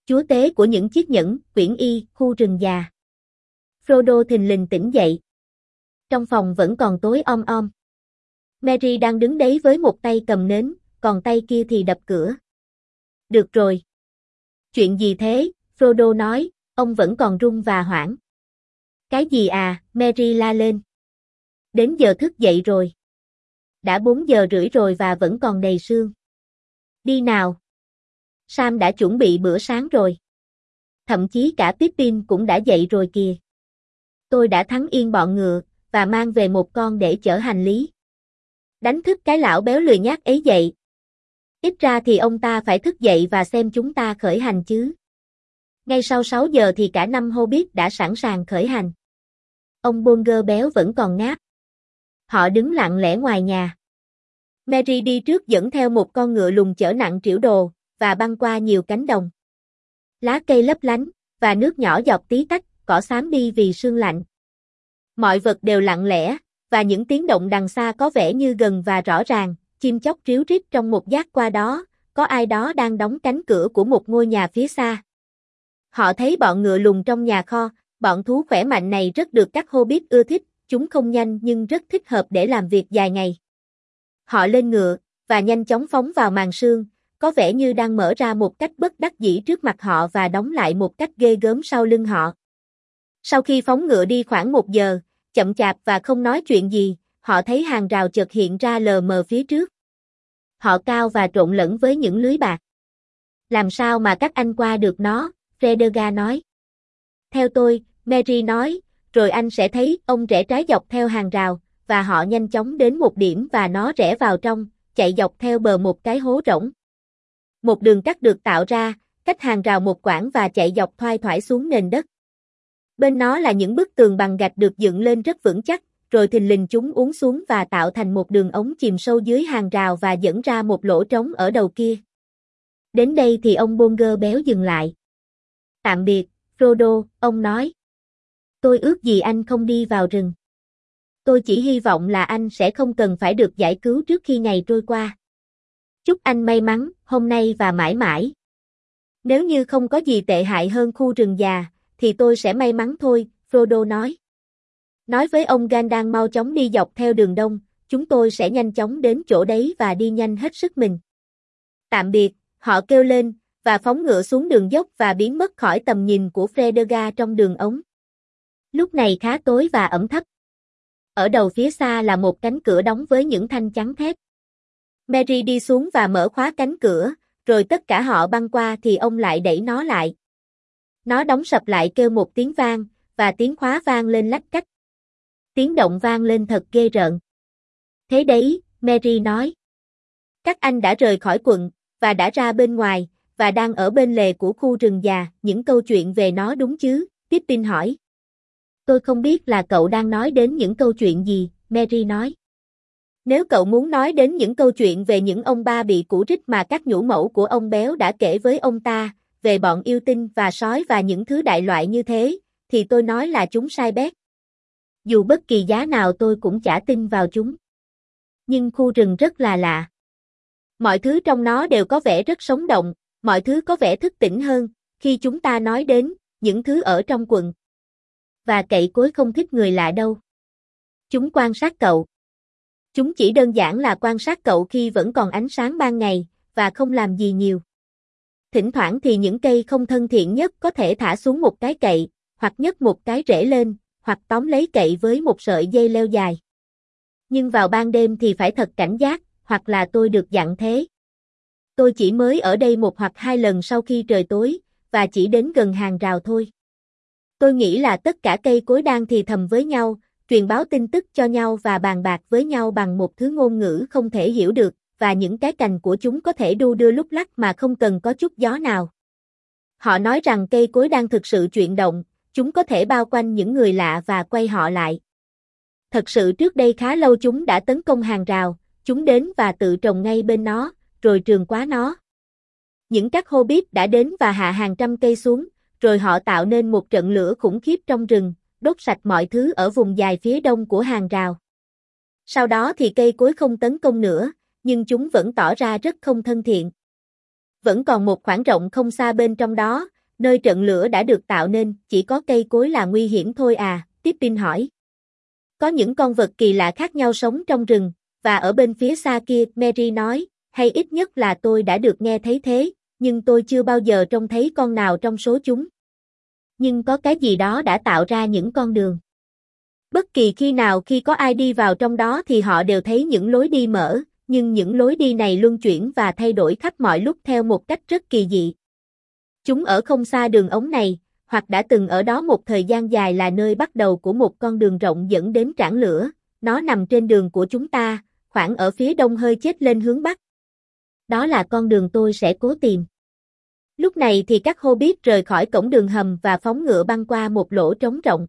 chúa tế của những chiếc nhẫn, quyển y, khu rừng già. Frodo thình lình tỉnh dậy. Trong phòng vẫn còn tối om om. Merry đang đứng đấy với một tay cầm nến, còn tay kia thì đập cửa. Được rồi. Chuyện gì thế? Frodo nói, ông vẫn còn run và hoảng. Cái gì à? Merry la lên. Đến giờ thức dậy rồi. Đã 4 giờ rưỡi rồi và vẫn còn đầy sương. Đi nào. Sam đã chuẩn bị bữa sáng rồi. Thậm chí cả Pippin cũng đã dậy rồi kìa. Tôi đã thắng yên bọn ngựa, và mang về một con để chở hành lý. Đánh thức cái lão béo lười nhác ấy dậy. Ít ra thì ông ta phải thức dậy và xem chúng ta khởi hành chứ. Ngay sau 6 giờ thì cả 5 Hobbit đã sẵn sàng khởi hành. Ông Bolger béo vẫn còn ngáp. Họ đứng lặng lẽ ngoài nhà. Merry đi trước dẫn theo một con ngựa lùn chở nặng trĩu đồ, và băng qua nhiều cánh đồng. Lá cây lấp lánh, và nước nhỏ giọt tí tách, cỏ xám đi vì sương lạnh. Mọi vật đều lặng lẽ, và những tiếng động đằng xa có vẻ như gần và rõ ràng, chim chóc ríu rít trong một giác qua đó, có ai đó đang đóng cánh cửa của một ngôi nhà phía xa. Họ thấy bọn ngựa lùn trong nhà kho, bọn thú khỏe mạnh này rất được các Hobbit ưa thích, chúng không nhanh nhưng rất thích hợp để làm việc dài ngày. Họ lên ngựa, và nhanh chóng phóng vào màn sương, có vẻ như đang mở ra một cách bất đắc dĩ trước mặt họ và đóng lại một cách ghê gớm sau lưng họ. Sau khi phóng ngựa đi khoảng 1 giờ, chậm chạp và không nói chuyện gì, họ thấy hàng rào chợt hiện ra lờ mờ phía trước. Họ cao và trộn lẫn với những lưới bạc. Làm sao mà các anh qua được nó, Fredega nói. Theo tôi, Merry nói, rồi anh sẽ thấy ông rẽ trái dọc theo hàng rào, và họ nhanh chóng đến một điểm và nó rẽ vào trong, chạy dọc theo bờ một cái hố rỗng. Một đường cắt được tạo ra, cách hàng rào một quãng và chạy dọc thoai thoải xuống nền đất. Bên nó là những bức tường bằng gạch được dựng lên rất vững chắc, rồi thình lình chúng uốn xuống và tạo thành một đường ống chìm sâu dưới hàng rào và dẫn ra một lỗ trống ở đầu kia. Đến đây thì ông Bolger béo dừng lại. Tạm biệt, Frodo, ông nói. Tôi ước gì anh không đi vào rừng. Tôi chỉ hy vọng là anh sẽ không cần phải được giải cứu trước khi ngày trôi qua. Chúc anh may mắn, hôm nay và mãi mãi. Nếu như không có gì tệ hại hơn khu rừng già, thì tôi sẽ may mắn thôi, Frodo nói. Nói với ông Gandalf mau chóng đi dọc theo đường đông, chúng tôi sẽ nhanh chóng đến chỗ đấy và đi nhanh hết sức mình. Tạm biệt, họ kêu lên, và phóng ngựa xuống đường dốc và biến mất khỏi tầm nhìn của Fredega trong đường ống. Lúc này khá tối và ẩm thấp. Ở đầu phía xa là một cánh cửa đóng với những thanh chắn thép. Merry đi xuống và mở khóa cánh cửa, rồi tất cả họ băng qua thì ông lại đẩy nó lại. Nó đóng sập lại kêu một tiếng vang, và tiếng khóa vang lên lách cách. Tiếng động vang lên thật ghê rợn. Thế đấy, Merry nói. Các anh đã rời khỏi quận, và đã ra bên ngoài, và đang ở bên lề của khu rừng già, những câu chuyện về nó đúng chứ? Pippin hỏi. Tôi không biết là cậu đang nói đến những câu chuyện gì, Merry nói. Nếu cậu muốn nói đến những câu chuyện về những ông ba bị cũ rích mà các nhũ mẫu của ông béo đã kể với ông ta, về bọn yêu tinh và sói và những thứ đại loại như thế, thì tôi nói là chúng sai bét. Dù bất kỳ giá nào tôi cũng chả tin vào chúng. Nhưng khu rừng rất là lạ. Mọi thứ trong nó đều có vẻ rất sống động, mọi thứ có vẻ thức tỉnh hơn, khi chúng ta nói đến những thứ ở trong quận. Và cậy cối không thích người lạ đâu. Chúng quan sát cậu. Chúng chỉ đơn giản là quan sát cậu khi vẫn còn ánh sáng ban ngày, và không làm gì nhiều. Thỉnh thoảng thì những cây không thân thiện nhất có thể thả xuống một cái cậy, hoặc nhấc một cái rễ lên, hoặc tóm lấy cậy với một sợi dây leo dài. Nhưng vào ban đêm thì phải thật cảnh giác, hoặc là tôi được dặn thế. Tôi chỉ mới ở đây 1 hoặc 2 lần sau khi trời tối, và chỉ đến gần hàng rào thôi. Tôi nghĩ là tất cả cây cối đang thì thầm với nhau, truyền báo tin tức cho nhau và bàn bạc với nhau bằng một thứ ngôn ngữ không thể hiểu được, và những cái cành của chúng có thể đu đưa lúc lắc mà không cần có chút gió nào. Họ nói rằng cây cối đang thực sự chuyển động, chúng có thể bao quanh những người lạ và quay họ lại. Thật sự trước đây khá lâu chúng đã tấn công hàng rào, chúng đến và tự trồng ngay bên nó, rồi trườn qua nó. Những các Hobbit đã đến và hạ hàng trăm cây xuống, rồi họ tạo nên một trận lửa khủng khiếp trong rừng, đốt sạch mọi thứ ở vùng dài phía đông của hàng rào. Sau đó thì cây cối không tấn công nữa, nhưng chúng vẫn tỏ ra rất không thân thiện. Vẫn còn một khoảng rộng không xa bên trong đó, Nơi trận lửa đã được tạo nên, chỉ có cây cối là nguy hiểm thôi à, Pippin hỏi. Có những con vật kỳ lạ khác nhau sống trong rừng, và ở bên phía xa kia, Merry nói, hay ít nhất là tôi đã được nghe thấy thế, nhưng tôi chưa bao giờ trông thấy con nào trong số chúng. Nhưng có cái gì đó đã tạo ra những con đường. Bất kỳ khi nào khi có ai đi vào trong đó thì họ đều thấy những lối đi mở, nhưng những lối đi này luân chuyển và thay đổi khắp mọi lúc theo một cách rất kỳ dị. Chúng ở không xa đường ống này, hoặc đã từng ở đó một thời gian dài là nơi bắt đầu của một con đường rộng dẫn đến trảng lửa, nó nằm trên đường của chúng ta, khoảng ở phía đông hơi chết lên hướng bắc. Đó là con đường tôi sẽ cố tìm. Lúc này thì các Hobbit rời khỏi cổng đường hầm và phóng ngựa băng qua một lỗ trống rộng.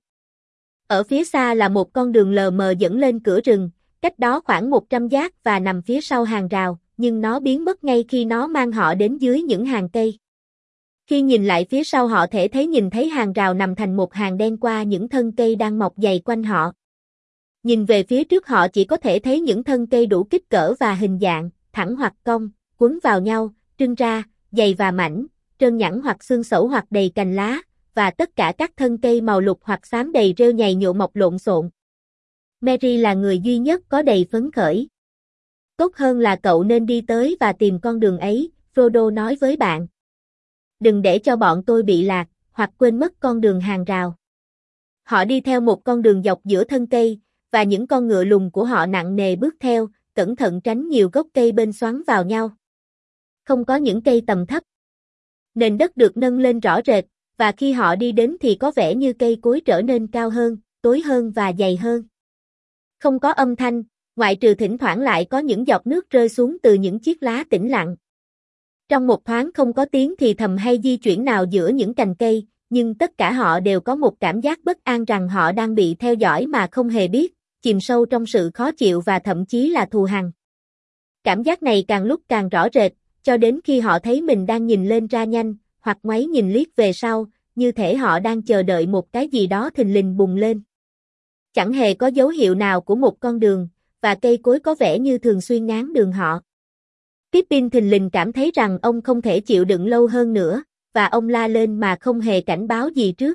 Ở phía xa là một con đường lờ mờ dẫn lên cửa rừng, cách đó khoảng 100 giác và nằm phía sau hàng rào, nhưng nó biến mất ngay khi nó mang họ đến dưới những hàng cây. Khi nhìn lại phía sau họ thể nhìn thấy hàng rào nằm thành một hàng đen qua những thân cây đang mọc dày quanh họ. Nhìn về phía trước họ chỉ có thể thấy những thân cây đủ kích cỡ và hình dạng, thẳng hoặc cong, quấn vào nhau, trưng ra, dày và mảnh, trơn nhẵn hoặc xương xẩu hoặc đầy cành lá, và tất cả các thân cây màu lục hoặc xám đầy rêu nhầy nhụa mọc lộn xộn. Merry là người duy nhất có đầy phấn khởi. Tốt hơn là cậu nên đi tới và tìm con đường ấy, Frodo nói với bạn. Đừng để cho bọn tôi bị lạc, hoặc quên mất con đường hàng rào. Họ đi theo một con đường dọc giữa thân cây, và những con ngựa lùn của họ nặng nề bước theo, cẩn thận tránh nhiều gốc cây bên xoắn vào nhau. Không có những cây tầm thấp. Nền đất được nâng lên rõ rệt, và khi họ đi đến thì có vẻ như cây cối trở nên cao hơn, tối hơn và dày hơn. Không có âm thanh, ngoại trừ thỉnh thoảng lại có những giọt nước rơi xuống từ những chiếc lá tĩnh lặng. Trong một thoáng không có tiếng thì thầm hay di chuyển nào giữa những cành cây, nhưng tất cả họ đều có một cảm giác bất an rằng họ đang bị theo dõi mà không hề biết, chìm sâu trong sự khó chịu và thậm chí là thù hằn. Cảm giác này càng lúc càng rõ rệt, cho đến khi họ thấy mình đang nhìn lên ra nhanh, hoặc ngoáy nhìn liếc về sau, như thể họ đang chờ đợi một cái gì đó thình lình bùng lên. Chẳng hề có dấu hiệu nào của một con đường, và cây cối có vẻ như thường xuyên ngáng đường họ. Pippin thình lình cảm thấy rằng ông không thể chịu đựng lâu hơn nữa, và ông la lên mà không hề cảnh báo gì trước.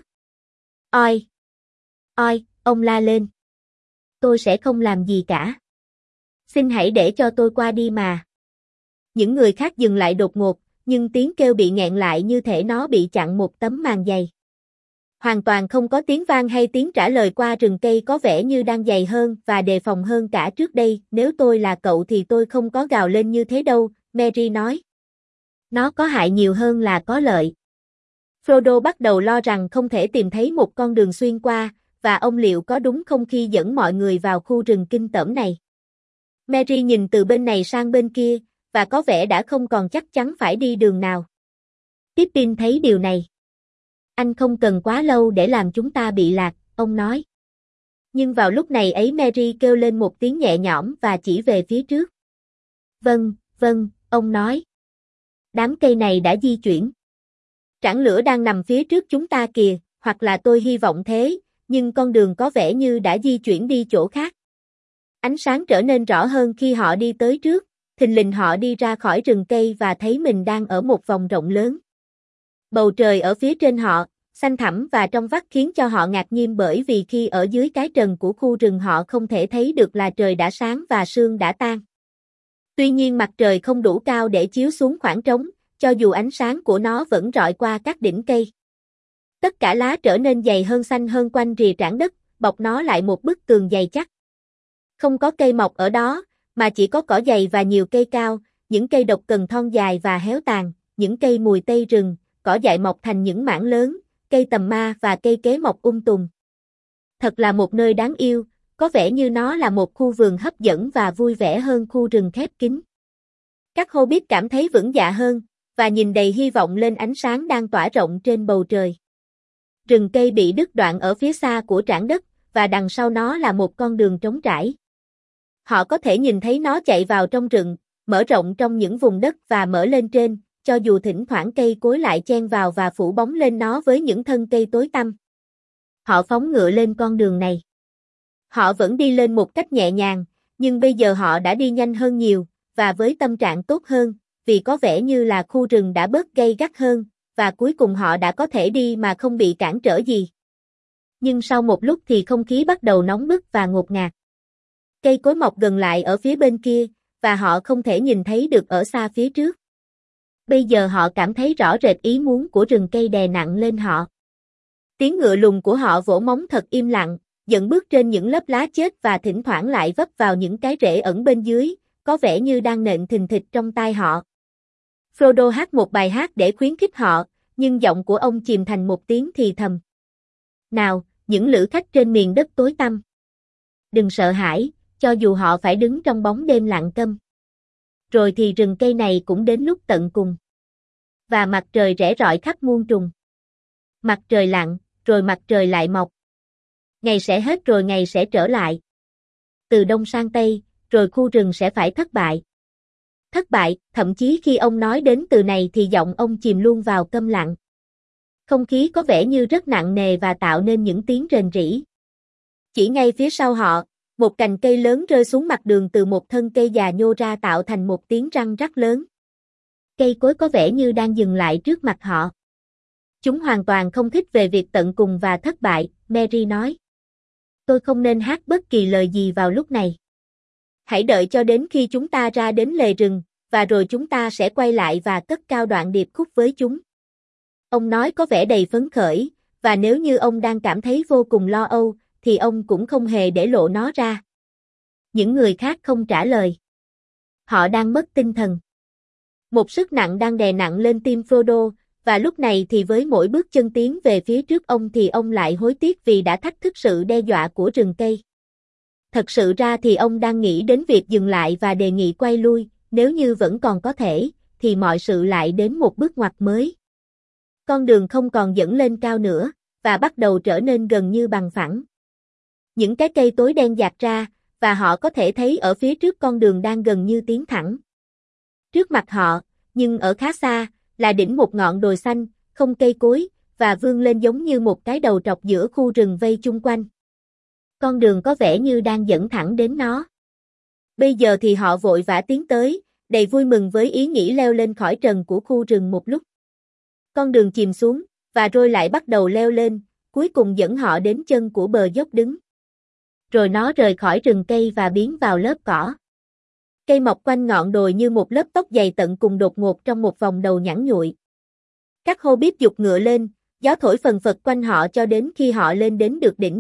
Oi! Oi! Ông la lên. Tôi sẽ không làm gì cả. Xin hãy để cho tôi qua đi mà. Những người khác dừng lại đột ngột, nhưng tiếng kêu bị nghẹn lại như thể nó bị chặn một tấm màn dày. Hoàn toàn không có tiếng vang hay tiếng trả lời qua rừng cây có vẻ như đang dày hơn và đề phòng hơn cả trước đây. Nếu tôi là cậu thì tôi không có gào lên như thế đâu, Merry nói. Nó có hại nhiều hơn là có lợi. Frodo bắt đầu lo rằng không thể tìm thấy một con đường xuyên qua, và ông liệu có đúng không khi dẫn mọi người vào khu rừng kinh tởm này. Merry nhìn từ bên này sang bên kia, và có vẻ đã không còn chắc chắn phải đi đường nào. Pippin thấy điều này. Anh không cần quá lâu để làm chúng ta bị lạc, ông nói. Nhưng vào lúc này ấy Merry kêu lên một tiếng nhẹ nhõm và chỉ về phía trước. Vâng, vâng, ông nói. Đám cây này đã di chuyển. Trảng lửa đang nằm phía trước chúng ta kìa, hoặc là tôi hy vọng thế, nhưng con đường có vẻ như đã di chuyển đi chỗ khác. Ánh sáng trở nên rõ hơn khi họ đi tới trước, thình lình họ đi ra khỏi rừng cây và thấy mình đang ở một vòng rộng lớn. Bầu trời ở phía trên họ, xanh thẳm và trong vắt khiến cho họ ngạc nhiên bởi vì khi ở dưới cái trần của khu rừng họ không thể thấy được là trời đã sáng và sương đã tan. Tuy nhiên mặt trời không đủ cao để chiếu xuống khoảng trống, cho dù ánh sáng của nó vẫn rọi qua các đỉnh cây. Tất cả lá trở nên dày hơn xanh hơn quanh rìa trảng đất, bọc nó lại một bức tường dày chắc. Không có cây mọc ở đó, mà chỉ có cỏ dày và nhiều cây cao, những cây độc cần thon dài và héo tàn, những cây mùi tây rừng, cỏ dại mọc thành những mảng lớn, cây tầm ma và cây kế mọc tùm. Thật là một nơi đáng yêu, có vẻ như nó là một khu vườn hấp dẫn và vui vẻ hơn khu rừng khép kín. Các Hobbit cảm thấy vững dạ hơn, và nhìn đầy hy vọng lên ánh sáng đang tỏa rộng trên bầu trời. Rừng cây bị đứt đoạn ở phía xa của trảng đất, và đằng sau nó là một con đường trống trải. Họ có thể nhìn thấy nó chạy vào trong rừng, mở rộng trong những vùng đất và mở lên trên, cho dù thỉnh thoảng cây cối lại chen vào và phủ bóng lên nó với những thân cây tối tăm. Họ phóng ngựa lên con đường này. Họ vẫn đi lên một cách nhẹ nhàng, nhưng bây giờ họ đã đi nhanh hơn nhiều, và với tâm trạng tốt hơn, vì có vẻ như là khu rừng đã bớt gay gắt hơn, và cuối cùng họ đã có thể đi mà không bị cản trở gì. Nhưng sau một lúc thì không khí bắt đầu nóng bức và ngột ngạt. Cây cối mọc gần lại ở phía bên kia, và họ không thể nhìn thấy được ở xa phía trước. Bây giờ họ cảm thấy rõ rệt ý muốn của rừng cây đè nặng lên họ. Tiếng ngựa lùn của họ vỗ móng thật im lặng, dẫn bước trên những lớp lá chết và thỉnh thoảng lại vấp vào những cái rễ ẩn bên dưới, có vẻ như đang nện thình thịch trong tai họ. Frodo hát một bài hát để khuyến khích họ, nhưng giọng của ông chìm thành một tiếng thì thầm. Nào, những lữ khách trên miền đất tối tăm. Đừng sợ hãi, cho dù họ phải đứng trong bóng đêm lặng câm. Rồi thì rừng cây này cũng đến lúc tận cùng. Và mặt trời rẽ rọi khắp muôn trùng. Mặt trời lặn, rồi mặt trời lại mọc. Ngày sẽ hết rồi ngày sẽ trở lại. Từ đông sang tây, rồi khu rừng sẽ phải thất bại. Thất bại, thậm chí khi ông nói đến từ này thì giọng ông chìm luôn vào câm lặng. Không khí có vẻ như rất nặng nề và tạo nên những tiếng rền rĩ. Chỉ ngay phía sau họ, một cành cây lớn rơi xuống mặt đường từ một thân cây già nhô ra tạo thành một tiếng răng rắc lớn. Cây cối có vẻ như đang dừng lại trước mặt họ. Chúng hoàn toàn không thích về việc tận cùng và thất bại, Merry nói. Tôi không nên hát bất kỳ lời gì vào lúc này. Hãy đợi cho đến khi chúng ta ra đến lề rừng, và rồi chúng ta sẽ quay lại và cất cao đoạn điệp khúc với chúng. Ông nói có vẻ đầy phấn khởi, và nếu như ông đang cảm thấy vô cùng lo âu, thì ông cũng không hề để lộ nó ra. Những người khác không trả lời. Họ đang mất tinh thần. Một sức nặng đang đè nặng lên tim Frodo, và lúc này thì với mỗi bước chân tiến về phía trước ông thì ông lại hối tiếc vì đã thách thức sự đe dọa của rừng cây. Thật sự ra thì ông đang nghĩ đến việc dừng lại và đề nghị quay lui, nếu như vẫn còn có thể, thì mọi sự lại đến một bước ngoặt mới. Con đường không còn dẫn lên cao nữa, và bắt đầu trở nên gần như bằng phẳng. Những cái cây tối đen dạt ra, và họ có thể thấy ở phía trước con đường đang gần như tiến thẳng. Trước mặt họ, nhưng ở khá xa, là đỉnh một ngọn đồi xanh, không cây cối, và vươn lên giống như một cái đầu trọc giữa khu rừng vây chung quanh. Con đường có vẻ như đang dẫn thẳng đến nó. Bây giờ thì họ vội vã tiến tới, đầy vui mừng với ý nghĩ leo lên khỏi trần của khu rừng một lúc. Con đường chìm xuống, và rồi lại bắt đầu leo lên, cuối cùng dẫn họ đến chân của bờ dốc đứng. Rồi nó rời khỏi rừng cây và biến vào lớp cỏ. Cây mọc quanh ngọn đồi như một lớp tóc dày tận cùng đột ngột trong một vòng đầu nhẵn nhụi. Các Hobbit giục ngựa lên, gió thổi phần phật quanh họ cho đến khi họ lên đến được đỉnh.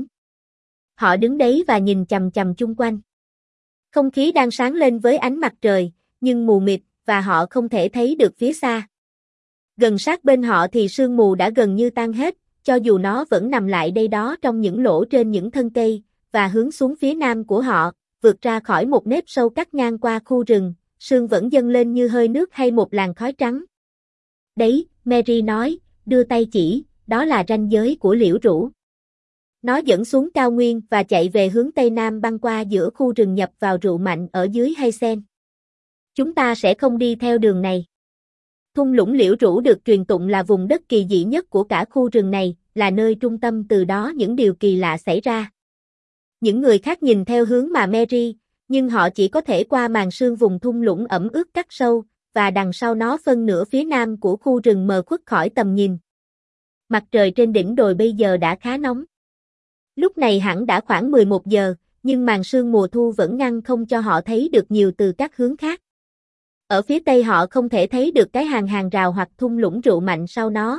Họ đứng đấy và nhìn chằm chằm chung quanh. Không khí đang sáng lên với ánh mặt trời, nhưng mù mịt, và họ không thể thấy được phía xa. Gần sát bên họ thì sương mù đã gần như tan hết, cho dù nó vẫn nằm lại đây đó trong những lỗ trên những thân cây, và hướng xuống phía nam của họ, vượt ra khỏi một nếp sâu cắt ngang qua khu rừng, sương vẫn dâng lên như hơi nước hay một làn khói trắng. Đấy, Merry nói, đưa tay chỉ, đó là ranh giới của liễu rũ. Nó dẫn xuống cao nguyên và chạy về hướng tây nam băng qua giữa khu rừng nhập vào rượu mạnh ở dưới hay sen. Chúng ta sẽ không đi theo đường này. Thung lũng liễu rũ được truyền tụng là vùng đất kỳ dị nhất của cả khu rừng này, là nơi trung tâm từ đó những điều kỳ lạ xảy ra. Những người khác nhìn theo hướng mà Merry, nhưng họ chỉ có thể qua màn sương vùng thung lũng ẩm ướt cắt sâu, và đằng sau nó phân nửa phía nam của khu rừng mờ khuất khỏi tầm nhìn. Mặt trời trên đỉnh đồi bây giờ đã khá nóng. Lúc này hẳn đã khoảng 11 giờ, nhưng màn sương mùa thu vẫn ngăn không cho họ thấy được nhiều từ các hướng khác. Ở phía tây họ không thể thấy được cái hàng rào hoặc thung lũng rượu mạnh sau nó.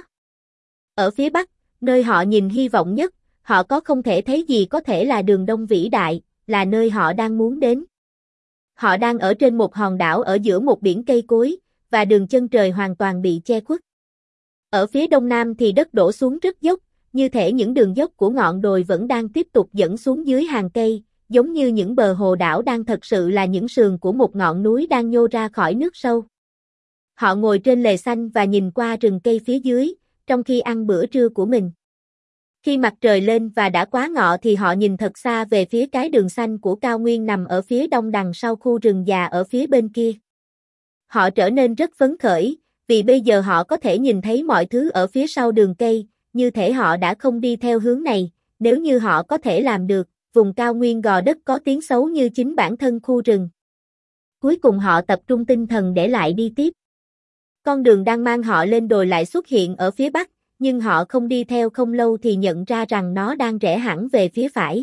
Ở phía bắc, nơi họ nhìn hy vọng nhất, họ không thể thấy gì có thể là đường đông vĩ đại, là nơi họ đang muốn đến. Họ đang ở trên một hòn đảo ở giữa một biển cây cối, và đường chân trời hoàn toàn bị che khuất. Ở phía đông nam thì đất đổ xuống rất dốc, như thể những đường dốc của ngọn đồi vẫn đang tiếp tục dẫn xuống dưới hàng cây, giống như những bờ hồ đảo đang thật sự là những sườn của một ngọn núi đang nhô ra khỏi nước sâu. Họ ngồi trên lề xanh và nhìn qua rừng cây phía dưới, trong khi ăn bữa trưa của mình. Khi mặt trời lên và đã quá ngọ thì họ nhìn thật xa về phía cái đường xanh của cao nguyên nằm ở phía đông đằng sau khu rừng già ở phía bên kia. Họ trở nên rất phấn khởi, vì bây giờ họ có thể nhìn thấy mọi thứ ở phía sau đường cây, như thể họ đã không đi theo hướng này, nếu như họ có thể làm được, vùng cao nguyên gò đất có tiếng xấu như chính bản thân khu rừng. Cuối cùng họ tập trung tinh thần để lại đi tiếp. Con đường đang mang họ lên đồi lại xuất hiện ở phía bắc, nhưng họ không đi theo không lâu thì nhận ra rằng nó đang rẽ hẳn về phía phải.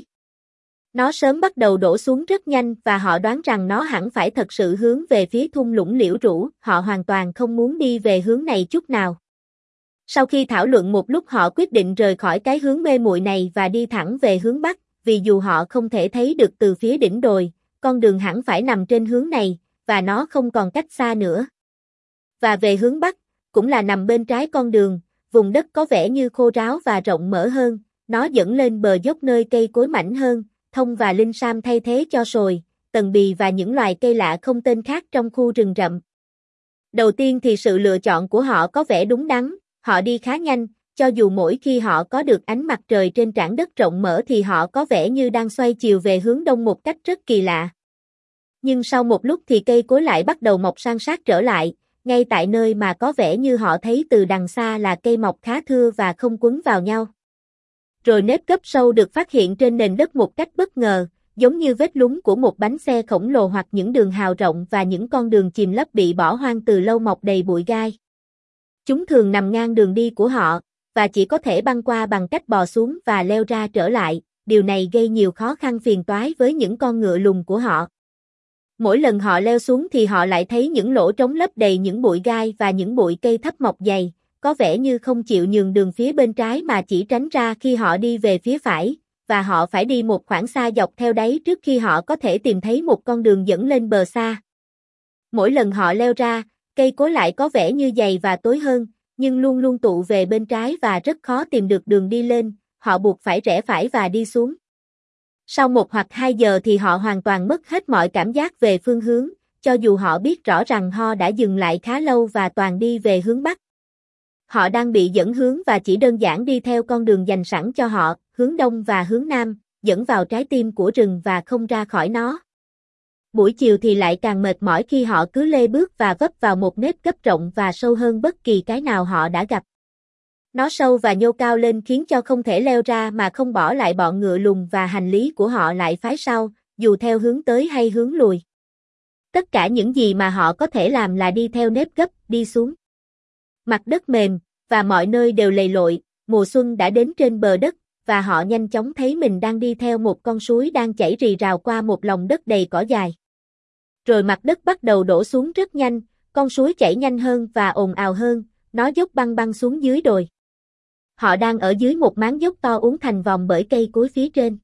Nó sớm bắt đầu đổ xuống rất nhanh và họ đoán rằng nó hẳn phải thật sự hướng về phía thung lũng liễu rũ, họ hoàn toàn không muốn đi về hướng này chút nào. Sau khi thảo luận một lúc họ quyết định rời khỏi cái hướng mê muội này và đi thẳng về hướng bắc, vì dù họ không thể thấy được từ phía đỉnh đồi, con đường hẳn phải nằm trên hướng này, và nó không còn cách xa nữa. Và về hướng bắc, cũng là nằm bên trái con đường, vùng đất có vẻ như khô ráo và rộng mở hơn, nó dẫn lên bờ dốc nơi cây cối mảnh hơn, thông và linh sam thay thế cho sồi, tần bì và những loài cây lạ không tên khác trong khu rừng rậm. Đầu tiên thì sự lựa chọn của họ có vẻ đúng đắn, họ đi khá nhanh, cho dù mỗi khi họ có được ánh mặt trời trên trảng đất rộng mở thì họ có vẻ như đang xoay chiều về hướng đông một cách rất kỳ lạ. Nhưng sau một lúc thì cây cối lại bắt đầu mọc san sát trở lại, ngay tại nơi mà có vẻ như họ thấy từ đằng xa là cây mọc khá thưa và không quấn vào nhau. Rồi nếp gấp sâu được phát hiện trên nền đất một cách bất ngờ, giống như vết lún của một bánh xe khổng lồ hoặc những đường hào rộng và những con đường chìm lấp bị bỏ hoang từ lâu mọc đầy bụi gai. Chúng thường nằm ngang đường đi của họ, và chỉ có thể băng qua bằng cách bò xuống và leo ra trở lại, điều này gây nhiều khó khăn phiền toái với những con ngựa lùn của họ. Mỗi lần họ leo xuống thì họ lại thấy những lỗ trống lấp đầy những bụi gai và những bụi cây thấp mọc dày, có vẻ như không chịu nhường đường phía bên trái mà chỉ tránh ra khi họ đi về phía phải, và họ phải đi một khoảng xa dọc theo đáy trước khi họ có thể tìm thấy một con đường dẫn lên bờ xa. Mỗi lần họ leo ra, cây cối lại có vẻ như dày và tối hơn, nhưng luôn luôn tụ về bên trái và rất khó tìm được đường đi lên, họ buộc phải rẽ phải và đi xuống. Sau 1 hoặc 2 giờ thì họ hoàn toàn mất hết mọi cảm giác về phương hướng, cho dù họ biết rõ rằng họ đã dừng lại khá lâu và toàn đi về hướng bắc. Họ đang bị dẫn hướng và chỉ đơn giản đi theo con đường dành sẵn cho họ, hướng đông và hướng nam, dẫn vào trái tim của rừng và không ra khỏi nó. Buổi chiều thì lại càng mệt mỏi khi họ cứ lê bước và vấp vào một nếp gấp rộng và sâu hơn bất kỳ cái nào họ đã gặp. Nó sâu và nhô cao lên khiến cho không thể leo ra mà không bỏ lại bọn ngựa lùn và hành lý của họ lại phái sau, dù theo hướng tới hay hướng lùi. Tất cả những gì mà họ có thể làm là đi theo nếp gấp, đi xuống. Mặt đất mềm, và mọi nơi đều lầy lội, mùa xuân đã đến trên bờ đất, và họ nhanh chóng thấy mình đang đi theo một con suối đang chảy rì rào qua một lòng đất đầy cỏ dài. Rồi mặt đất bắt đầu đổ xuống rất nhanh, con suối chảy nhanh hơn và ồn ào hơn, nó dốc băng băng xuống dưới đồi. Họ đang ở dưới một máng dốc to uốn thành vòng bởi cây cối phía trên.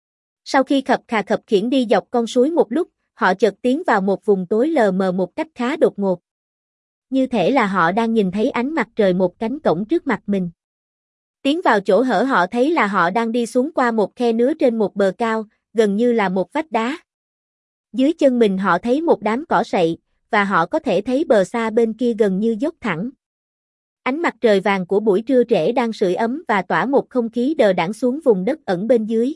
Sau khi khập khà khập khiễng đi dọc con suối một lúc, họ chợt tiến vào một vùng tối lờ mờ một cách khá đột ngột. Như thể là họ đang nhìn thấy ánh mặt trời một cánh cổng trước mặt mình. Tiến vào chỗ hở họ thấy là họ đang đi xuống qua một khe nứa trên một bờ cao, gần như là một vách đá. Dưới chân mình họ thấy một đám cỏ sậy, và họ có thể thấy bờ xa bên kia gần như dốc thẳng. Ánh mặt trời vàng của buổi trưa trễ đang sưởi ấm và tỏa một không khí đờ đẫn xuống vùng đất ẩn bên dưới.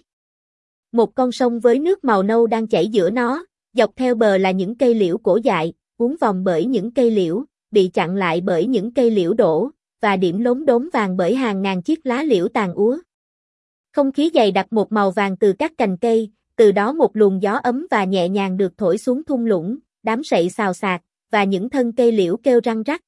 Một con sông với nước màu nâu đang chảy giữa nó, dọc theo bờ là những cây liễu cổ dại, uốn vòng bởi những cây liễu, bị chặn lại bởi những cây liễu đổ, và điểm lốm đốm vàng bởi hàng ngàn chiếc lá liễu tàn úa. Không khí dày đặc một màu vàng từ các cành cây, từ đó một luồng gió ấm và nhẹ nhàng được thổi xuống thung lũng, đám sậy xào xạc, và những thân cây liễu kêu răng rắc.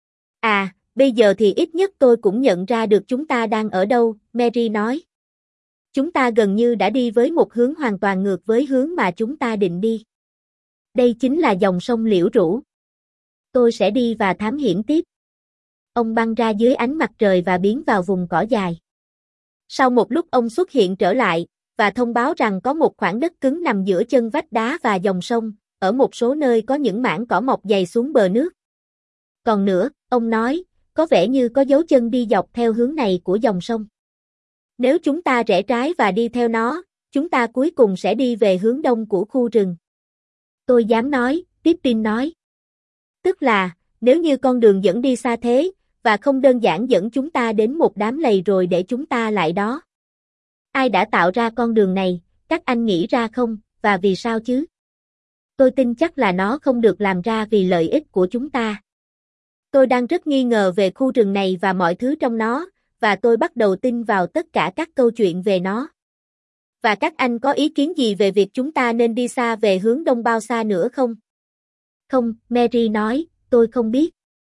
À, bây giờ thì ít nhất tôi cũng nhận ra được chúng ta đang ở đâu, Mary nói. Chúng ta gần như đã đi với một hướng hoàn toàn ngược với hướng mà chúng ta định đi. Đây chính là dòng sông liễu rũ. Tôi sẽ đi và thám hiểm tiếp. Ông băng ra dưới ánh mặt trời và biến vào vùng cỏ dài. Sau một lúc ông xuất hiện trở lại, và thông báo rằng có một khoảng đất cứng nằm giữa chân vách đá và dòng sông, ở một số nơi có những mảng cỏ mọc dày xuống bờ nước. Còn nữa, ông nói, có vẻ như có dấu chân đi dọc theo hướng này của dòng sông. Nếu chúng ta rẽ trái và đi theo nó, chúng ta cuối cùng sẽ đi về hướng đông của khu rừng. Tôi dám nói, Pippin nói. Tức là, nếu như con đường dẫn đi xa thế, và không đơn giản dẫn chúng ta đến một đám lầy rồi để chúng ta lại đó. Ai đã tạo ra con đường này, các anh nghĩ ra không, và vì sao chứ? Tôi tin chắc là nó không được làm ra vì lợi ích của chúng ta. Tôi đang rất nghi ngờ về khu rừng này và mọi thứ trong nó, và tôi bắt đầu tin vào tất cả các câu chuyện về nó. Và các anh có ý kiến gì về việc chúng ta nên đi xa về hướng đông bao xa nữa không? Không, Mary nói, tôi không biết.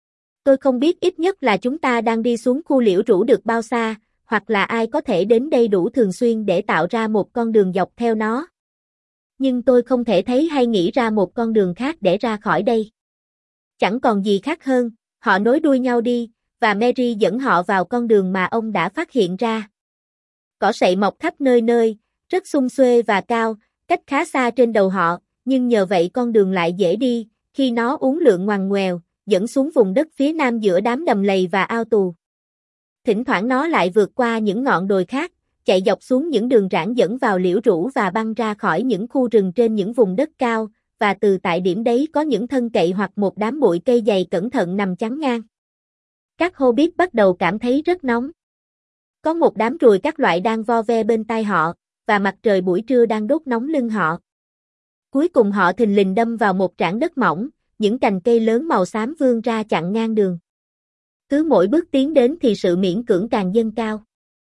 Tôi không biết ít nhất là chúng ta đang đi xuống khu liễu rũ được bao xa, hoặc là ai có thể đến đây đủ thường xuyên để tạo ra một con đường dọc theo nó. Nhưng tôi không thể thấy hay nghĩ ra một con đường khác để ra khỏi đây. Chẳng còn gì khác hơn, họ nối đuôi nhau đi, và Mary dẫn họ vào con đường mà ông đã phát hiện ra. Cỏ sậy mọc khắp nơi nơi, rất xum xuê và cao, cách khá xa trên đầu họ, nhưng nhờ vậy con đường lại dễ đi, khi nó uốn lượn ngoằn ngoèo, dẫn xuống vùng đất phía nam giữa đám đầm lầy và ao tù. Thỉnh thoảng nó lại vượt qua những ngọn đồi khác, chạy dọc xuống những đường rãng dẫn vào liễu rũ và băng ra khỏi những khu rừng trên những vùng đất cao, và từ tại điểm đấy có những thân cậy hoặc một đám bụi cây dày cẩn thận nằm chắn ngang. Các Hobbit bắt đầu cảm thấy rất nóng. Có một đám ruồi các loại đang vo ve bên tai họ, và mặt trời buổi trưa đang đốt nóng lưng họ. Cuối cùng họ thình lình đâm vào một trảng đất mỏng, những cành cây lớn màu xám vươn ra chặn ngang đường. Cứ mỗi bước tiến đến thì sự miễn cưỡng càng dâng cao.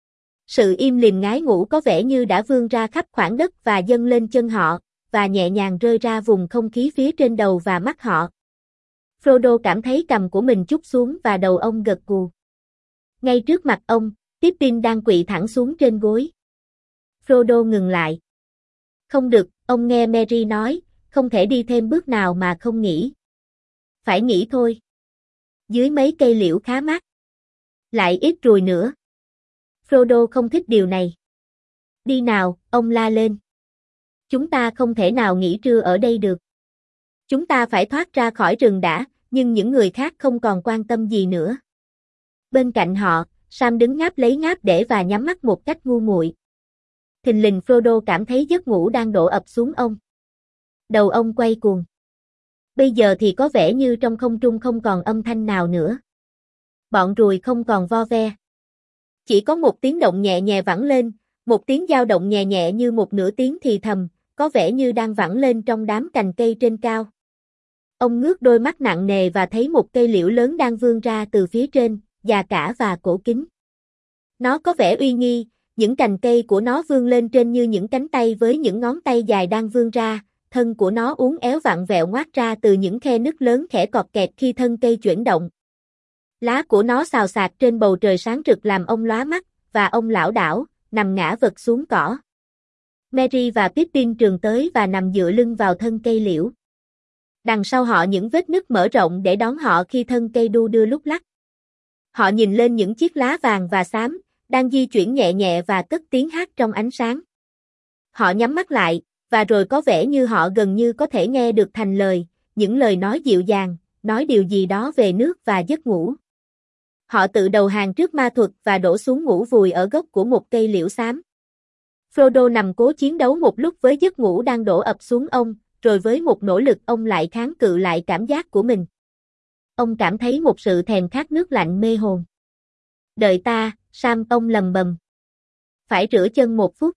Sự im lìm ngái ngủ có vẻ như đã vươn ra khắp khoảng đất và dâng lên chân họ, và nhẹ nhàng rơi ra vùng không khí phía trên đầu và mắt họ. Frodo cảm thấy cằm của mình trút xuống và đầu ông gật gù. Ngay trước mặt ông, Pippin đang quỵ thẳng xuống trên gối. Frodo ngừng lại. Không được, ông nghe Merry nói, không thể đi thêm bước nào mà không nghỉ. Phải nghỉ thôi. Dưới mấy cây liễu khá mát. Lại ít ruồi nữa. Frodo không thích điều này. Đi nào, ông la lên. Chúng ta không thể nào nghỉ trưa ở đây được. Chúng ta phải thoát ra khỏi rừng đã, nhưng những người khác không còn quan tâm gì nữa. Bên cạnh họ, Sam đứng ngáp lấy ngáp để và nhắm mắt một cách ngu muội. Thình lình Frodo cảm thấy giấc ngủ đang đổ ập xuống ông. Đầu ông quay cuồng. Bây giờ thì có vẻ như trong không trung không còn âm thanh nào nữa. Bọn ruồi không còn vo ve. Chỉ có một tiếng động nhẹ nhẹ vẳng lên, một tiếng dao động nhẹ nhẹ như một nửa tiếng thì thầm, có vẻ như đang vẳng lên trong đám cành cây trên cao. Ông ngước đôi mắt nặng nề và thấy một cây liễu lớn đang vươn ra từ phía trên, già cả và cổ kính. Nó có vẻ uy nghi, những cành cây của nó vươn lên trên như những cánh tay với những ngón tay dài đang vươn ra, thân của nó uốn éo vặn vẹo ngoác ra từ những khe nứt lớn khẽ cọt kẹt khi thân cây chuyển động. Lá của nó xào xạc trên bầu trời sáng rực làm ông lóa mắt, và ông lảo đảo, nằm ngã vật xuống cỏ. Merry và Pippin trườn tới và nằm dựa lưng vào thân cây liễu. Đằng sau họ những vết nứt mở rộng để đón họ khi thân cây đu đưa lúc lắc. Họ nhìn lên những chiếc lá vàng và xám, đang di chuyển nhẹ nhẹ và cất tiếng hát trong ánh sáng. Họ nhắm mắt lại, và rồi có vẻ như họ gần như có thể nghe được thành lời, những lời nói dịu dàng, nói điều gì đó về nước và giấc ngủ. Họ tự đầu hàng trước ma thuật và đổ xuống ngủ vùi ở gốc của một cây liễu xám. Frodo nằm cố chiến đấu một lúc với giấc ngủ đang đổ ập xuống ông, rồi với một nỗ lực ông lại kháng cự lại cảm giác của mình. Ông cảm thấy một sự thèm khát nước lạnh mê hồn. Đợi ta, Sam, ông lầm bầm. Phải rửa chân 1 phút.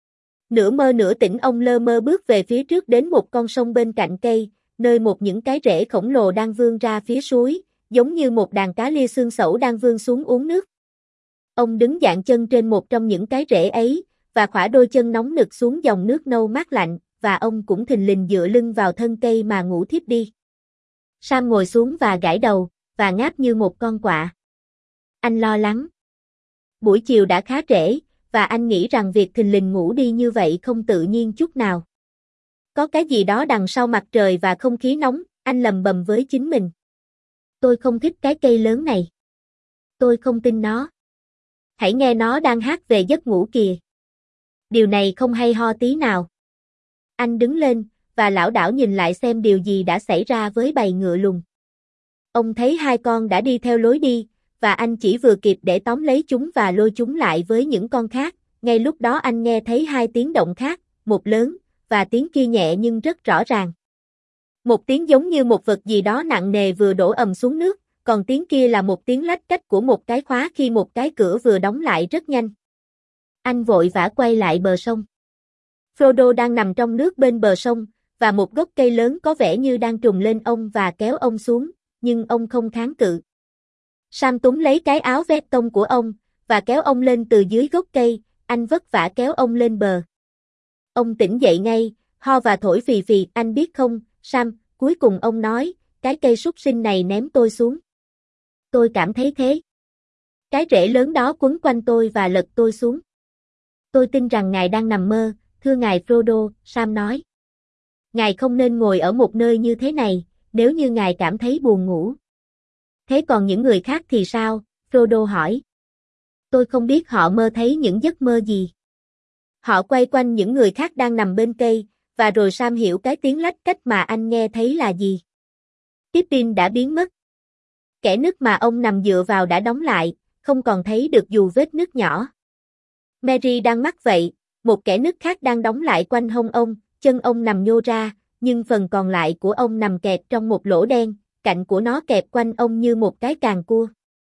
Nửa mơ nửa tỉnh ông lơ mơ bước về phía trước đến một con sông bên cạnh cây, nơi một những cái rễ khổng lồ đang vươn ra phía suối, giống như một đàn cá lia xương sẩu đang vươn xuống uống nước. Ông đứng dạn chân trên một trong những cái rễ ấy, và khỏa đôi chân nóng nực xuống dòng nước nâu mát lạnh, và ông cũng thình lình dựa lưng vào thân cây mà ngủ thiếp đi. Sam ngồi xuống và gãi đầu, và ngáp như một con quạ. Anh lo lắng. Buổi chiều đã khá trễ, và anh nghĩ rằng việc thình lình ngủ đi như vậy không tự nhiên chút nào. Có cái gì đó đằng sau mặt trời và không khí nóng, anh lầm bầm với chính mình. Tôi không thích cái cây lớn này. Tôi không tin nó. Hãy nghe nó đang hát về giấc ngủ kìa. Điều này không hay ho tí nào. Anh đứng lên, và lảo đảo nhìn lại xem điều gì đã xảy ra với bầy ngựa lùn. Ông thấy 2 con đã đi theo lối đi, và anh chỉ vừa kịp để tóm lấy chúng và lôi chúng lại với những con khác. Ngay lúc đó anh nghe thấy 2 tiếng động khác, một lớn, và tiếng kia nhẹ nhưng rất rõ ràng. Một tiếng giống như một vật gì đó nặng nề vừa đổ ầm xuống nước, còn tiếng kia là một tiếng lách cách của một cái khóa khi một cái cửa vừa đóng lại rất nhanh. Anh vội vã quay lại bờ sông. Frodo đang nằm trong nước bên bờ sông, và một gốc cây lớn có vẻ như đang trùng lên ông và kéo ông xuống, nhưng ông không kháng cự. Sam túm lấy cái áo vest tông của ông, và kéo ông lên từ dưới gốc cây, anh vất vả kéo ông lên bờ. Ông tỉnh dậy ngay, ho và thổi phì phì, anh biết không, Sam, cuối cùng ông nói, cái cây súc sinh này ném tôi xuống. Tôi cảm thấy thế. Cái rễ lớn đó quấn quanh tôi và lật tôi xuống. Tôi tin rằng ngài đang nằm mơ, thưa ngài Frodo, Sam nói. Ngài không nên ngồi ở một nơi như thế này, nếu như ngài cảm thấy buồn ngủ. Thế còn những người khác thì sao? Frodo hỏi. Tôi không biết họ mơ thấy những giấc mơ gì. Họ quay quanh những người khác đang nằm bên cây, và rồi Sam hiểu cái tiếng lách cách mà anh nghe thấy là gì. Pippin đã biến mất. Kẽ nứt mà ông nằm dựa vào đã đóng lại, không còn thấy được dù vết nứt nhỏ. Merry đang mắc vậy, một kẽ nứt khác đang đóng lại quanh hông ông, chân ông nằm nhô ra, nhưng phần còn lại của ông nằm kẹt trong một lỗ đen, cạnh của nó kẹp quanh ông như một cái càng cua.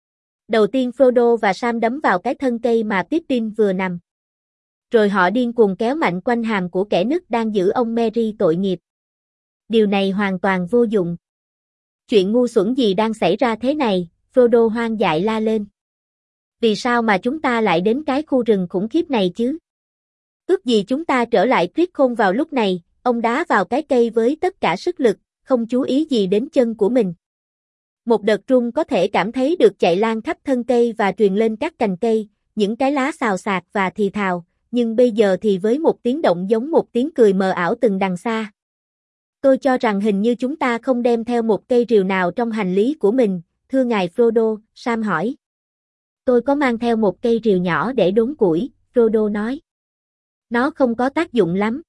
Đầu tiên Frodo và Sam đấm vào cái thân cây mà Pippin vừa nằm. Rồi họ điên cuồng kéo mạnh quanh hàm của kẻ nứt đang giữ ông Merry tội nghiệp. Điều này hoàn toàn vô dụng. Chuyện ngu xuẩn gì đang xảy ra thế này? Frodo hoang dại la lên. Vì sao mà chúng ta lại đến cái khu rừng khủng khiếp này chứ? Ước gì chúng ta trở lại Crickholm vào lúc này, ông đá vào cái cây với tất cả sức lực, không chú ý gì đến chân của mình. Một đợt rung có thể cảm thấy được chạy lan khắp thân cây và truyền lên các cành cây, những cái lá xào xạc và thì thào, nhưng bây giờ thì với một tiếng động giống một tiếng cười mờ ảo từng đằng xa. Tôi cho rằng hình như chúng ta không đem theo một cây rìu nào trong hành lý của mình, thưa ngài Frodo, Sam hỏi. Tôi có mang theo một cây rìu nhỏ để đốn củi, Frodo nói. Nó không có tác dụng lắm.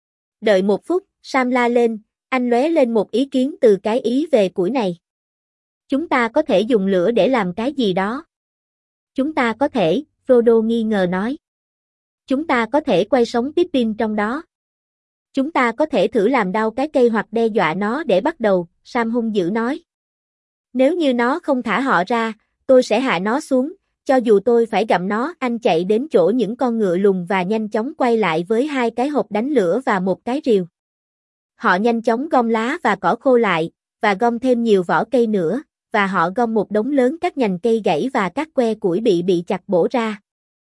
Đợi một phút, Sam la lên, anh lóe lên một ý kiến từ cái ý về củi này. Chúng ta có thể dùng lửa để làm cái gì đó. Chúng ta có thể, Frodo nghi ngờ nói. Chúng ta có thể quay sống Pippin trong đó. Chúng ta có thể thử làm đau cái cây hoặc đe dọa nó để bắt đầu, Sam hung dữ nói. Nếu như nó không thả họ ra, tôi sẽ hạ nó xuống, cho dù tôi phải gặm nó. Anh chạy đến chỗ những con ngựa lùn và nhanh chóng quay lại với hai cái hộp đánh lửa và một cái rìu. Họ nhanh chóng gom lá và cỏ khô lại, và gom thêm nhiều vỏ cây nữa, và họ gom một đống lớn các nhành cây gãy và các que củi bị chặt bổ ra.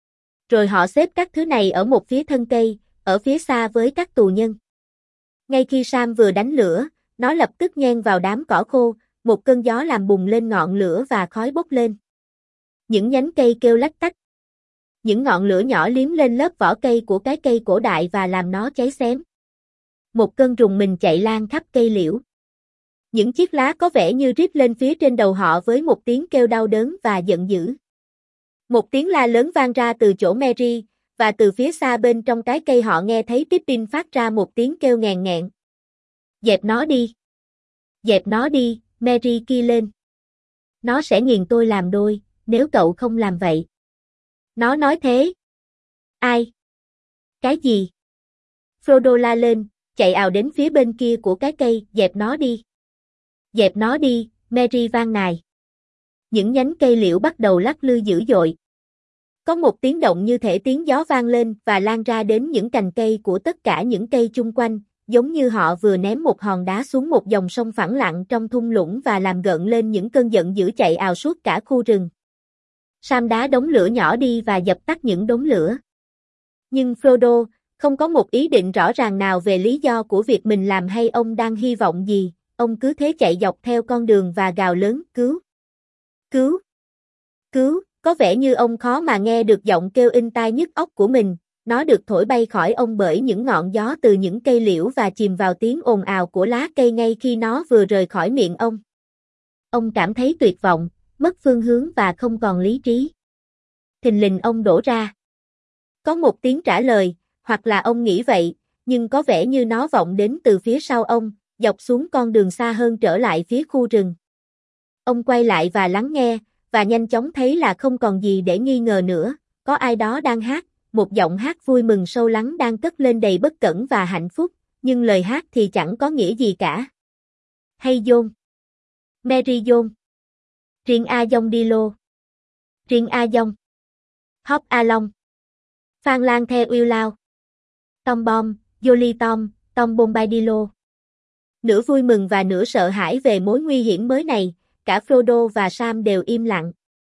Rồi họ xếp các thứ này ở một phía thân cây, ở phía xa với các tù nhân. Ngay khi Sam vừa đánh lửa, nó lập tức nhen vào đám cỏ khô, một cơn gió làm bùng lên ngọn lửa và khói bốc lên. Những nhánh cây kêu lách tách. Những ngọn lửa nhỏ liếm lên lớp vỏ cây của cái cây cổ đại và làm nó cháy xém. Một cơn rùng mình chạy lan khắp cây liễu. Những chiếc lá có vẻ như rít lên phía trên đầu họ với một tiếng kêu đau đớn và giận dữ. Một tiếng la lớn vang ra từ chỗ Merry, và từ phía xa bên trong cái cây họ nghe thấy Pippin phát ra một tiếng kêu nghẹn nghẹn. Dẹp nó đi. Dẹp nó đi, Merry kêu lên. Nó sẽ nghiền tôi làm đôi, nếu cậu không làm vậy. Nó nói thế. Ai? Cái gì? Frodo la lên, chạy ào đến phía bên kia của cái cây, dẹp nó đi. Dẹp nó đi, Merry van nài. Những nhánh cây liễu bắt đầu lắc lư dữ dội. Có một tiếng động như thể tiếng gió vang lên và lan ra đến những cành cây của tất cả những cây chung quanh, giống như họ vừa ném một hòn đá xuống một dòng sông phẳng lặng trong thung lũng và làm gợn lên những cơn giận dữ chạy ào suốt cả khu rừng. Sam đá đống lửa nhỏ đi và dập tắt những đống lửa. Nhưng Frodo, không có một ý định rõ ràng nào về lý do của việc mình làm hay ông đang hy vọng gì, ông cứ thế chạy dọc theo con đường và gào lớn, cứu! Cứu! Cứu! Có vẻ như ông khó mà nghe được giọng kêu inh tai nhức óc của mình, nó được thổi bay khỏi ông bởi những ngọn gió từ những cây liễu và chìm vào tiếng ồn ào của lá cây ngay khi nó vừa rời khỏi miệng ông. Ông cảm thấy tuyệt vọng, mất phương hướng và không còn lý trí. Thình lình ông đổ ra. Có một tiếng trả lời, hoặc là ông nghĩ vậy, nhưng có vẻ như nó vọng đến từ phía sau ông, dọc xuống con đường xa hơn trở lại phía khu rừng. Ông quay lại và lắng nghe, và nhanh chóng thấy là không còn gì để nghi ngờ nữa, có ai đó đang hát, một giọng hát vui mừng sâu lắng đang cất lên đầy bất cẩn và hạnh phúc, nhưng lời hát thì chẳng có nghĩa gì cả. Hay John! Merry John! Riêng A Dông đi lô! Riêng A Dông! Hop A Long! Phan Lan theo yêu lao! Tom Bom, Jolly Tom, Tom Bombadillo! Nửa vui mừng và nửa sợ hãi về mối nguy hiểm mới này, cả Frodo và Sam đều im lặng.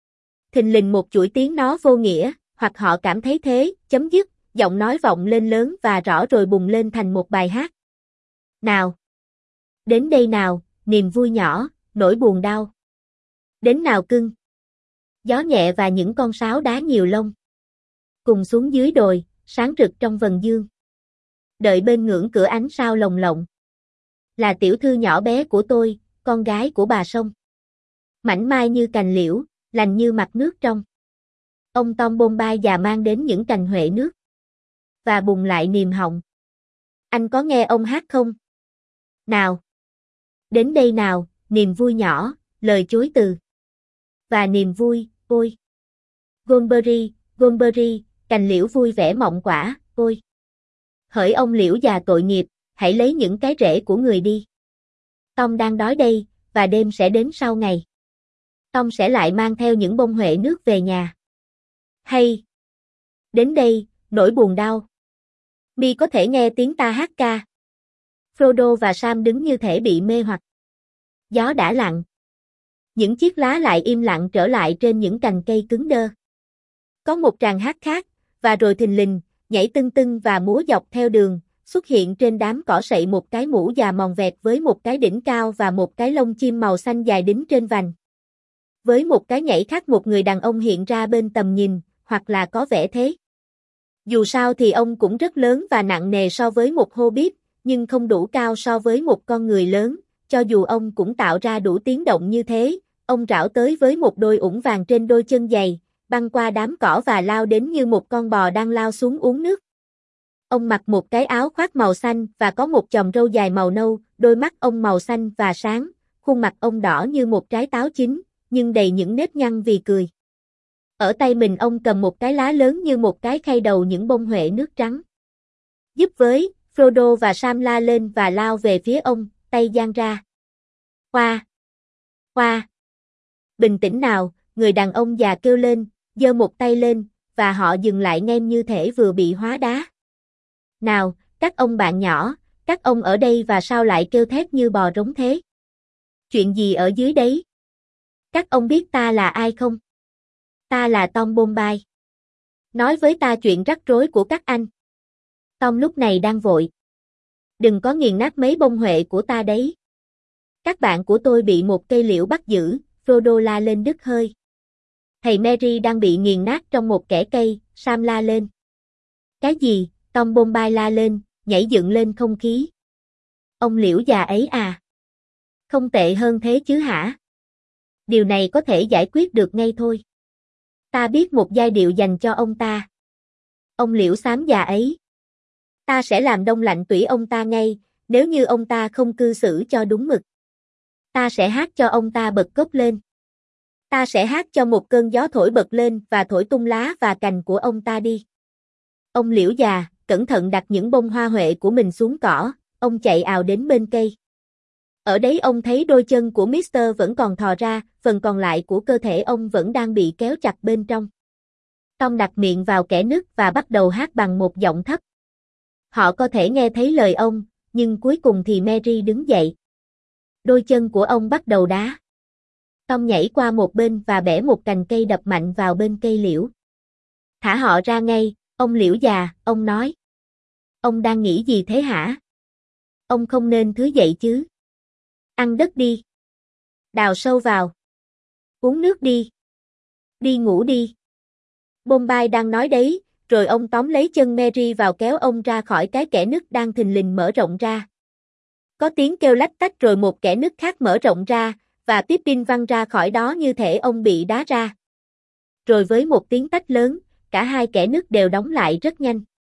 Thình lình một chuỗi tiếng nó vô nghĩa, hoặc họ cảm thấy thế, chấm dứt, giọng nói vọng lên lớn và rõ rồi bùng lên thành một bài hát. Nào! Đến đây nào, niềm vui nhỏ, nỗi buồn đau. Đến nào cưng. Gió nhẹ và những con sáo đá nhiều lông. Cùng xuống dưới đồi, sáng rực trong vầng dương. Đợi bên ngưỡng cửa ánh sao lồng lộng. Là tiểu thư nhỏ bé của tôi, con gái của bà sông. Mảnh mai như cành liễu, lành như mặt nước trong. Ông Tom Bombay già mang đến những cành huệ nước. Và bùng lại niềm họng. Anh có nghe ông hát không? Nào! Đến đây nào, niềm vui nhỏ, lời chối từ. Và niềm vui, ôi! Goldberry, Goldberry, cành liễu vui vẻ mọng quả, ôi! Hỡi ông liễu già tội nghiệp, hãy lấy những cái rễ của người đi. Tom đang đói đây, và đêm sẽ đến sau ngày. Tom sẽ lại mang theo những bông huệ nước về nhà. Hay! Đến đây, nỗi buồn đau. Mi có thể nghe tiếng ta hát ca. Frodo và Sam đứng như thể bị mê hoặc. Gió đã lặng. Những chiếc lá lại im lặng trở lại trên những cành cây cứng đơ. Có một tràng hát khác, và rồi thình lình, nhảy tưng tưng và múa dọc theo đường, xuất hiện trên đám cỏ sậy một cái mũ già mòn vẹt với một cái đỉnh cao và một cái lông chim màu xanh dài đính trên vành. Với một cái nhảy khác một người đàn ông hiện ra bên tầm nhìn, hoặc là có vẻ thế. Dù sao thì ông cũng rất lớn và nặng nề so với một hobbit, nhưng không đủ cao so với một con người lớn, cho dù ông cũng tạo ra đủ tiếng động như thế, ông rảo tới với một đôi ủng vàng trên đôi chân giày, băng qua đám cỏ và lao đến như một con bò đang lao xuống uống nước. Ông mặc một cái áo khoác màu xanh và có một chòm râu dài màu nâu, đôi mắt ông màu xanh và sáng, khuôn mặt ông đỏ như một trái táo chín, nhưng đầy những nếp nhăn vì cười. Ở tay mình ông cầm một cái lá lớn như một cái khay đầu những bông huệ nước trắng. Giúp với, Frodo và Sam la lên và lao về phía ông, tay giang ra. Hoa! Hoa! Bình tĩnh nào, người đàn ông già kêu lên, giơ một tay lên, và họ dừng lại ngay như thể vừa bị hóa đá. Nào, các ông bạn nhỏ, các ông ở đây và sao lại kêu thét như bò rống thế? Chuyện gì ở dưới đấy? Các ông biết ta là ai không? Ta là Tom Bombay. Nói với ta chuyện rắc rối của các anh. Tom lúc này đang vội. Đừng có nghiền nát mấy bông huệ của ta đấy. Các bạn của tôi bị một cây liễu bắt giữ, Frodo la lên đứt hơi. Thầy Merry đang bị nghiền nát trong một kẽ cây, Sam la lên. Cái gì? Tom Bombay la lên, nhảy dựng lên không khí. Ông liễu già ấy à? Không tệ hơn thế chứ hả? Điều này có thể giải quyết được ngay thôi. Ta biết một giai điệu dành cho ông ta. Ông liễu xám già ấy. Ta sẽ làm đông lạnh tủy ông ta ngay, nếu như ông ta không cư xử cho đúng mực. Ta sẽ hát cho ông ta bật cốc lên. Ta sẽ hát cho một cơn gió thổi bật lên và thổi tung lá và cành của ông ta đi. Ông liễu già, cẩn thận đặt những bông hoa huệ của mình xuống cỏ, ông chạy ào đến bên cây. Ở đấy ông thấy đôi chân của Mister vẫn còn thò ra, phần còn lại của cơ thể ông vẫn đang bị kéo chặt bên trong. Tom đặt miệng vào kẽ nứt và bắt đầu hát bằng một giọng thấp. Họ có thể nghe thấy lời ông, nhưng cuối cùng thì Merry đứng dậy. Đôi chân của ông bắt đầu đá. Tom nhảy qua một bên và bẻ một cành cây đập mạnh vào bên cây liễu. Thả họ ra ngay, ông liễu già, ông nói. Ông đang nghĩ gì thế hả? Ông không nên thứ dậy chứ. Ăn đất đi. Đào sâu vào. Uống nước đi. Đi ngủ đi. Bombay đang nói đấy, rồi ông tóm lấy chân Merry vào kéo ông ra khỏi cái kẽ nứt đang thình lình mở rộng ra. Có tiếng kêu lách tách rồi một kẽ nứt khác mở rộng ra, và Pippin văng ra khỏi đó như thể ông bị đá ra. Rồi với một tiếng tách lớn, cả hai kẽ nứt đều đóng lại rất nhanh.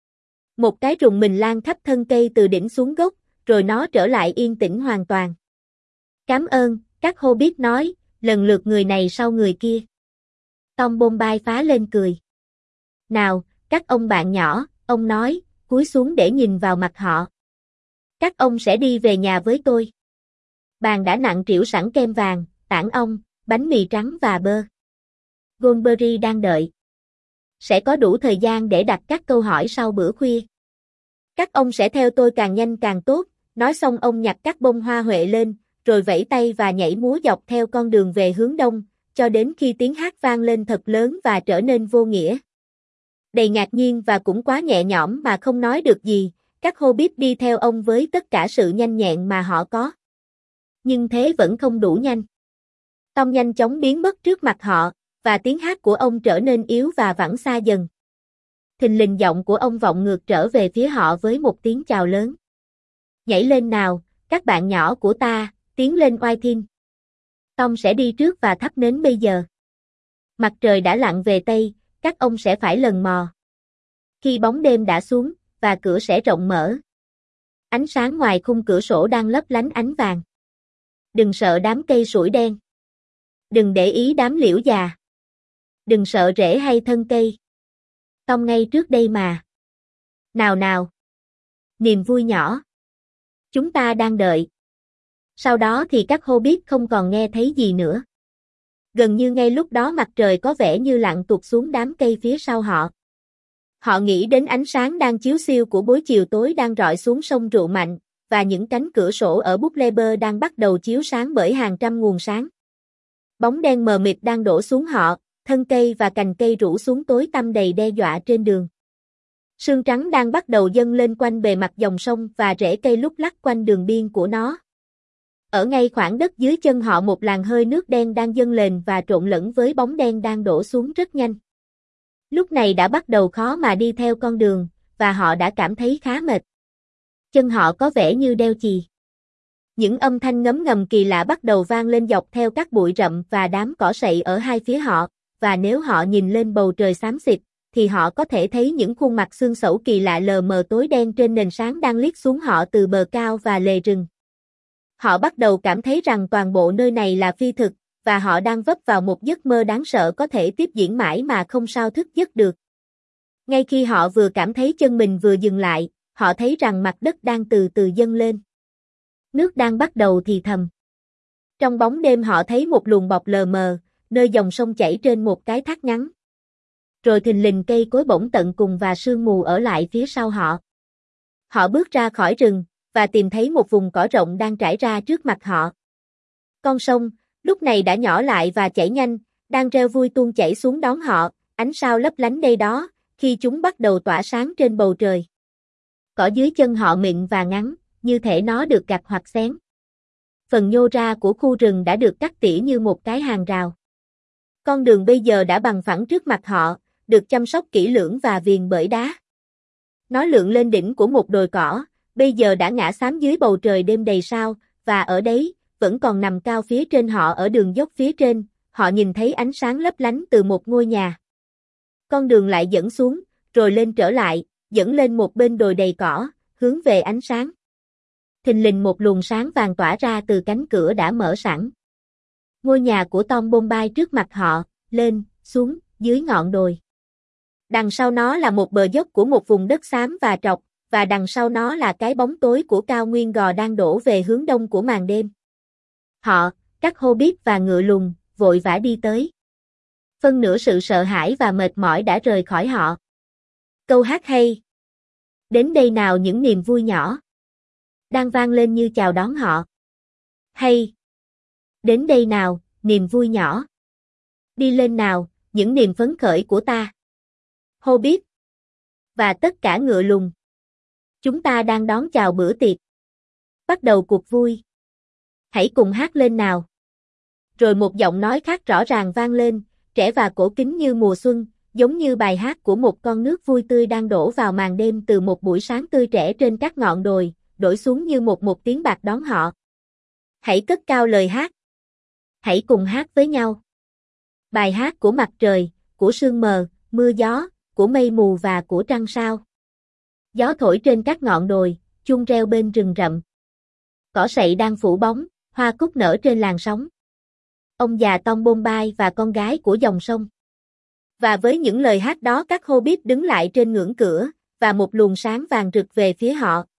Một cái rùng mình lan khắp thân cây từ đỉnh xuống gốc, rồi nó trở lại yên tĩnh hoàn toàn. Cảm ơn, các Hobbit nói, lần lượt người này sau người kia. Tom Bombay phá lên cười. Nào, các ông bạn nhỏ, ông nói, cúi xuống để nhìn vào mặt họ. Các ông sẽ đi về nhà với tôi. Bàn đã nặng trĩu sẵn kem vàng, tảng ong, bánh mì trắng và bơ. Goldberry đang đợi. Sẽ có đủ thời gian để đặt các câu hỏi sau bữa khuya. Các ông sẽ theo tôi càng nhanh càng tốt, nói xong ông nhặt các bông hoa huệ lên, rồi vẫy tay và nhảy múa dọc theo con đường về hướng đông, cho đến khi tiếng hát vang lên thật lớn và trở nên vô nghĩa. Đầy ngạc nhiên và cũng quá nhẹ nhõm mà không nói được gì, các Hobbit đi theo ông với tất cả sự nhanh nhẹn mà họ có. Nhưng thế vẫn không đủ nhanh. Tom nhanh chóng biến mất trước mặt họ, và tiếng hát của ông trở nên yếu và vẳng xa dần. Thình lình giọng của ông vọng ngược trở về phía họ với một tiếng chào lớn. Nhảy lên nào, các bạn nhỏ của ta, tiến lên oai thiên. Tom sẽ đi trước và thắp nến bây giờ. Mặt trời đã lặn về Tây, các ông sẽ phải lần mò. Khi bóng đêm đã xuống, và cửa sẽ rộng mở. Ánh sáng ngoài khung cửa sổ đang lấp lánh ánh vàng. Đừng sợ đám cây sủi đen. Đừng để ý đám liễu già. Đừng sợ rễ hay thân cây. Tom ngay trước đây mà. Nào nào. Niềm vui nhỏ. Chúng ta đang đợi. Sau đó thì các Hobbit không còn nghe thấy gì nữa. Gần như ngay lúc đó mặt trời có vẻ như lặn tụt xuống đám cây phía sau họ. Họ nghĩ đến ánh sáng đang chiếu xiêu của buổi chiều tối đang rọi xuống sông rượu mạnh, và những cánh cửa sổ ở Bucleber đang bắt đầu chiếu sáng bởi hàng trăm nguồn sáng. Bóng đen mờ mịt đang đổ xuống họ, thân cây và cành cây rủ xuống tối tăm đầy đe dọa trên đường. Sương trắng đang bắt đầu dâng lên quanh bề mặt dòng sông và rễ cây lúc lắc quanh đường biên của nó. Ở ngay khoảng đất dưới chân họ một làn hơi nước đen đang dâng lên và trộn lẫn với bóng đen đang đổ xuống rất nhanh. Lúc này đã bắt đầu khó mà đi theo con đường, và họ đã cảm thấy khá mệt. Chân họ có vẻ như đeo chì. Những âm thanh ngấm ngầm kỳ lạ bắt đầu vang lên dọc theo các bụi rậm và đám cỏ sậy ở hai phía họ, và nếu họ nhìn lên bầu trời xám xịt, thì họ có thể thấy những khuôn mặt xương xẩu kỳ lạ lờ mờ tối đen trên nền sáng đang liếc xuống họ từ bờ cao và lề rừng. Họ bắt đầu cảm thấy rằng toàn bộ nơi này là phi thực, và họ đang vấp vào một giấc mơ đáng sợ có thể tiếp diễn mãi mà không sao thức giấc được. Ngay khi họ vừa cảm thấy chân mình vừa dừng lại, họ thấy rằng mặt đất đang từ từ dâng lên. Nước đang bắt đầu thì thầm. Trong bóng đêm họ thấy một luồng bọt lờ mờ, nơi dòng sông chảy trên một cái thác ngắn. Rồi thình lình cây cối bỗng tận cùng và sương mù ở lại phía sau họ. Họ bước ra khỏi rừng, và tìm thấy một vùng cỏ rộng đang trải ra trước mặt họ. Con sông, lúc này đã nhỏ lại và chảy nhanh, đang reo vui tuôn chảy xuống đón họ, ánh sao lấp lánh đây đó, khi chúng bắt đầu tỏa sáng trên bầu trời. Cỏ dưới chân họ mịn và ngắn, như thể nó được gặt hoặc xén. Phần nhô ra của khu rừng đã được cắt tỉa như một cái hàng rào. Con đường bây giờ đã bằng phẳng trước mặt họ, được chăm sóc kỹ lưỡng và viền bởi đá. Nó lượn lên đỉnh của một đồi cỏ, bây giờ đã ngã xám dưới bầu trời đêm đầy sao, và ở đấy, vẫn còn nằm cao phía trên họ ở đường dốc phía trên, họ nhìn thấy ánh sáng lấp lánh từ một ngôi nhà. Con đường lại dẫn xuống, rồi lên trở lại, dẫn lên một bên đồi đầy cỏ, hướng về ánh sáng. Thình lình một luồng sáng vàng tỏa ra từ cánh cửa đã mở sẵn. Ngôi nhà của Tom Bombay trước mặt họ, lên, xuống, dưới ngọn đồi. Đằng sau nó là một bờ dốc của một vùng đất xám và trọc, và đằng sau nó là cái bóng tối của cao nguyên gò đang đổ về hướng đông của màn đêm. Họ, các Hobbit và ngựa lùn, vội vã đi tới. Phân nửa sự sợ hãi và mệt mỏi đã rời khỏi họ. Câu hát hay. Đến đây nào những niềm vui nhỏ. Đang vang lên như chào đón họ. Hay. Đến đây nào, niềm vui nhỏ. Đi lên nào, những niềm phấn khởi của ta. Hobbit. Và tất cả ngựa lùn. Chúng ta đang đón chào bữa tiệc. Bắt đầu cuộc vui. Hãy cùng hát lên nào. Rồi một giọng nói khác rõ ràng vang lên, trẻ và cổ kính như mùa xuân, giống như bài hát của một con nước vui tươi đang đổ vào màn đêm từ một buổi sáng tươi trẻ trên các ngọn đồi, đổ xuống như một tiếng bạc đón họ. Hãy cất cao lời hát. Hãy cùng hát với nhau. Bài hát của mặt trời, của sương mờ, mưa gió, của mây mù và của trăng sao. Gió thổi trên các ngọn đồi, chuông reo bên rừng rậm. Cỏ sậy đang phủ bóng, hoa cúc nở trên làn sóng. Ông già Tom Bombay và con gái của dòng sông. Và với những lời hát đó các Hobbit đứng lại trên ngưỡng cửa, và một luồng sáng vàng rực về phía họ,